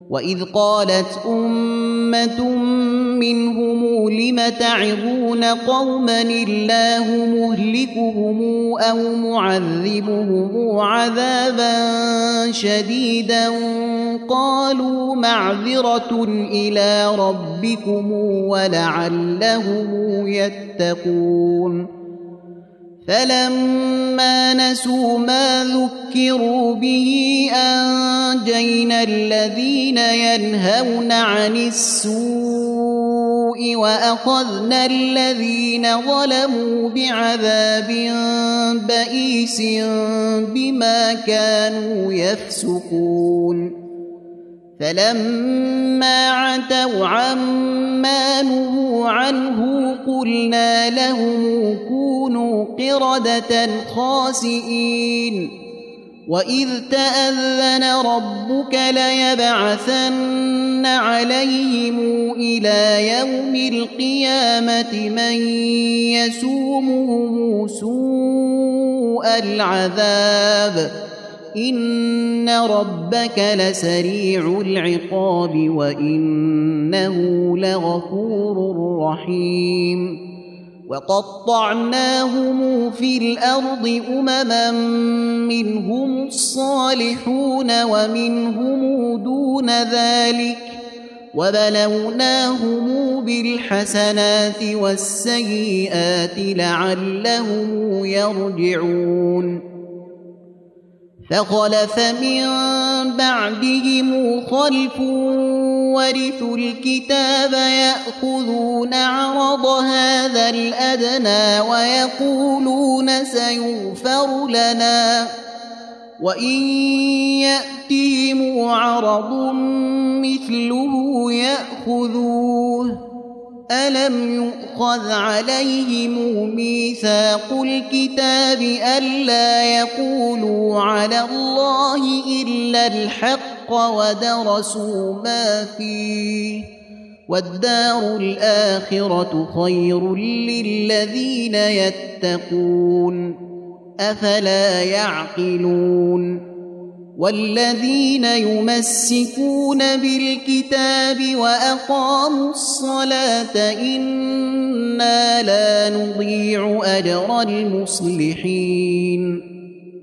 وإذ قالت أمة منهم لم تعظون قوما الله مهلكهم أو معذبهم عذابا شديدا قالوا معذرة إلى ربكم ولعلهم يتقون فلما نسوا ما ذكروا به أنجينا الذين ينهون عن السوء وأخذنا الذين ظلموا بعذاب بئيس بما كانوا يفسقون فلما عتوا عما نهوا عنه قلنا لهم كونوا قردة خاسئين وإذ تأذن ربك ليبعثن عليهم إلى يوم القيامة من يسومهم سوء العذاب إن ربك لسريع العقاب وإنه لغفور رحيم وقطعناهم في الأرض أمما منهم الصالحون ومنهم دون ذلك وبلوناهم بالحسنات والسيئات لعلهم يرجعون فخلف من بعدهم خلف ورثوا الكتاب يأخذون عرض هذا الأدنى ويقولون سيغفر لنا وإن يأتهم عرض مثله يأخذوه ألم يؤخذ عليهم ميثاق الكتاب ألا يقولوا على الله إلا الحق ودرسوا ما فيه والدار الآخرة خير للذين يتقون أفلا يعقلون والذين يمسكون بالكتاب وأقاموا الصلاة إنا لا نضيع أجر المصلحين